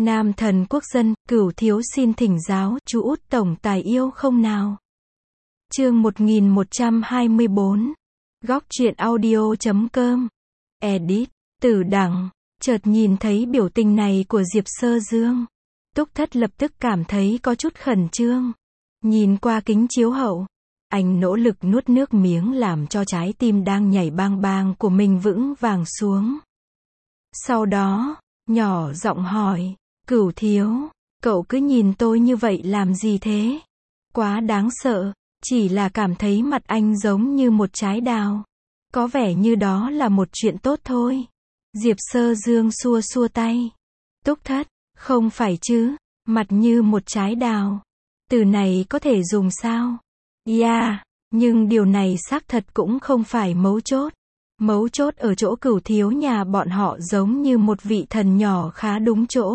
Nam thần quốc dân, Cửu thiếu xin thỉnh giáo, chú út tổng tài yêu không nào? Chương 1124. Góc truyện audio.com. Edit. Tử Đằng. Chợt nhìn thấy biểu tình này của Diệp Sơ Dương, Túc Thất lập tức cảm thấy có chút khẩn trương. Nhìn qua kính chiếu hậu, anh nỗ lực nuốt nước miếng làm cho trái tim đang nhảy bang bang của mình vững vàng xuống. Sau đó, nhỏ giọng hỏi, Cửu thiếu, cậu cứ nhìn tôi như vậy làm gì thế? Quá đáng sợ, chỉ là cảm thấy mặt anh giống như một trái đào. Có vẻ như đó là một chuyện tốt thôi. Diệp Sơ Dương xua xua tay. Túc Thất, không phải chứ, mặt như một trái đào. Từ này có thể dùng sao? Yeah, nhưng điều này xác thật cũng không phải mấu chốt. Mấu chốt ở chỗ Cửu thiếu nhà bọn họ giống như một vị thần nhỏ khá đúng chỗ.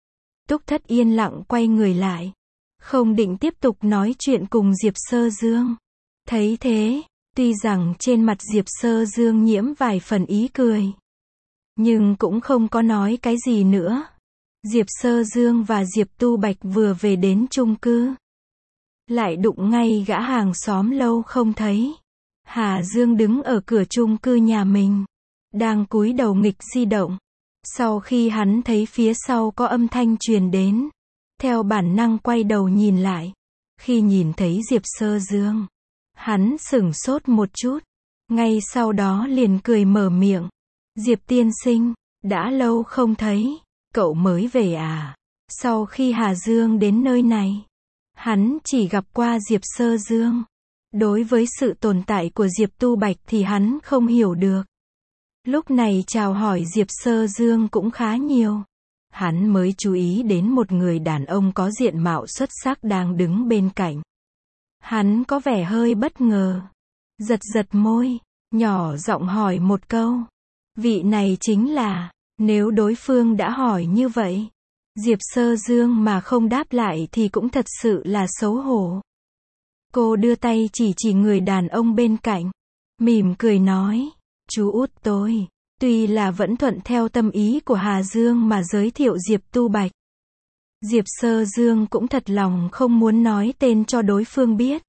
Túc Thất yên lặng quay người lại, không định tiếp tục nói chuyện cùng Diệp Sơ Dương. Thấy thế, tuy rằng trên mặt Diệp Sơ Dương nhiễm vài phần ý cười, nhưng cũng không có nói cái gì nữa. Diệp Sơ Dương và Diệp Tu Bạch vừa về đến chung cư, lại đụng ngay gã hàng xóm lâu không thấy. Hà Dương đứng ở cửa chung cư nhà mình, đang cúi đầu nghịch di động. Sau khi hắn thấy phía sau có âm thanh truyền đến, theo bản năng quay đầu nhìn lại. Khi nhìn thấy Diệp Sơ Dương, hắn sửng sốt một chút, ngay sau đó liền cười mở miệng. Diệp tiên sinh, đã lâu không thấy, cậu mới về à? Sau khi Hà Dương đến nơi này, hắn chỉ gặp qua Diệp Sơ Dương. Đối với sự tồn tại của Diệp Tu Bạch thì hắn không hiểu được. Lúc này chào hỏi Diệp Sơ Dương cũng khá nhiều. Hắn mới chú ý đến một người đàn ông có diện mạo xuất sắc đang đứng bên cạnh. Hắn có vẻ hơi bất ngờ, giật giật môi, nhỏ giọng hỏi một câu. Vị này chính là, nếu đối phương đã hỏi như vậy, Diệp Sơ Dương mà không đáp lại thì cũng thật sự là xấu hổ. Cô đưa tay chỉ người đàn ông bên cạnh, mỉm cười nói, chú út tôi, tuy là vẫn thuận theo tâm ý của Hà Dương mà giới thiệu Diệp Tu Bạch. Diệp Sơ Dương cũng thật lòng không muốn nói tên cho đối phương biết.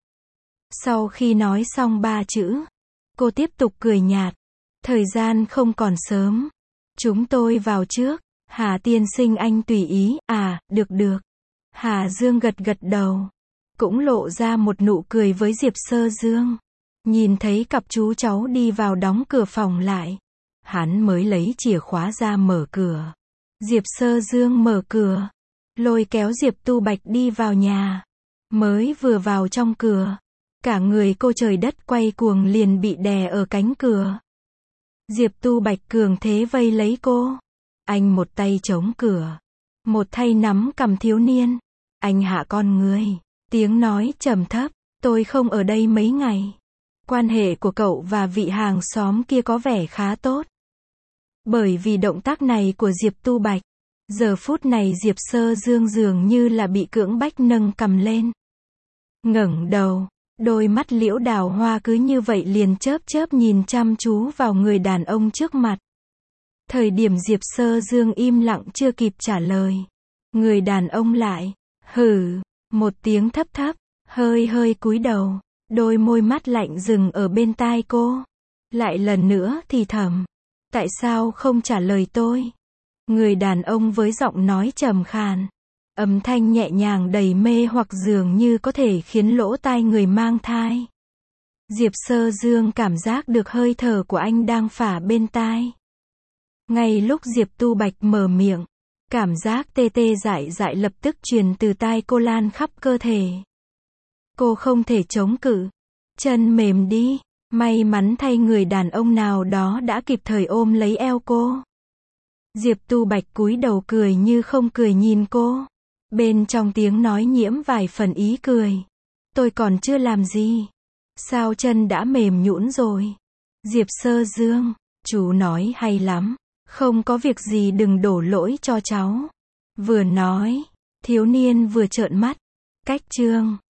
Sau khi nói xong 3 chữ, cô tiếp tục cười nhạt, thời gian không còn sớm, chúng tôi vào trước. Hà tiên sinh anh tùy ý, à, được. Hà Dương gật đầu, cũng lộ ra một nụ cười với Diệp Sơ Dương. Nhìn thấy cặp chú cháu đi vào đóng cửa phòng lại, hắn mới lấy chìa khóa ra mở cửa. Diệp Sơ Dương mở cửa, lôi kéo Diệp Tu Bạch đi vào nhà. Mới vừa vào trong cửa, cả người cô trời đất quay cuồng liền bị đè ở cánh cửa. Diệp Tu Bạch cường thế vây lấy cô. Anh một tay chống cửa, một tay nắm cằm thiếu niên. Anh hạ con ngươi, tiếng nói trầm thấp, tôi không ở đây mấy ngày. Quan hệ của cậu và vị hàng xóm kia có vẻ khá tốt. Bởi vì động tác này của Diệp Tu Bạch, giờ phút này Diệp Sơ Dương dường như là bị cưỡng bách nâng cằm lên. Ngẩng đầu, đôi mắt liễu đào hoa cứ như vậy liền chớp nhìn chăm chú vào người đàn ông trước mặt. Thời điểm Diệp Sơ Dương im lặng chưa kịp trả lời, người đàn ông lại, hừ, một tiếng thấp, hơi cúi đầu, đôi môi mắt lạnh dừng ở bên tai cô. Lại lần nữa thì thầm, tại sao không trả lời tôi? Người đàn ông với giọng nói trầm khàn, âm thanh nhẹ nhàng đầy mê hoặc dường như có thể khiến lỗ tai người mang thai. Diệp Sơ Dương cảm giác được hơi thở của anh đang phả bên tai. Ngay lúc Diệp Tu Bạch mở miệng, cảm giác tê dại lập tức truyền từ tai cô lan khắp cơ thể. Cô không thể chống cự, chân mềm đi. May mắn thay người đàn ông nào đó đã kịp thời ôm lấy eo cô. Diệp Tu Bạch cúi đầu cười như không cười nhìn cô. Bên trong tiếng nói nhiễm vài phần ý cười. Tôi còn chưa làm gì, sao chân đã mềm nhũn rồi? Diệp Sơ Dương, chú nói hay lắm. Không có việc gì đừng đổ lỗi cho cháu. Vừa nói, thiếu niên vừa trợn mắt. Cách chương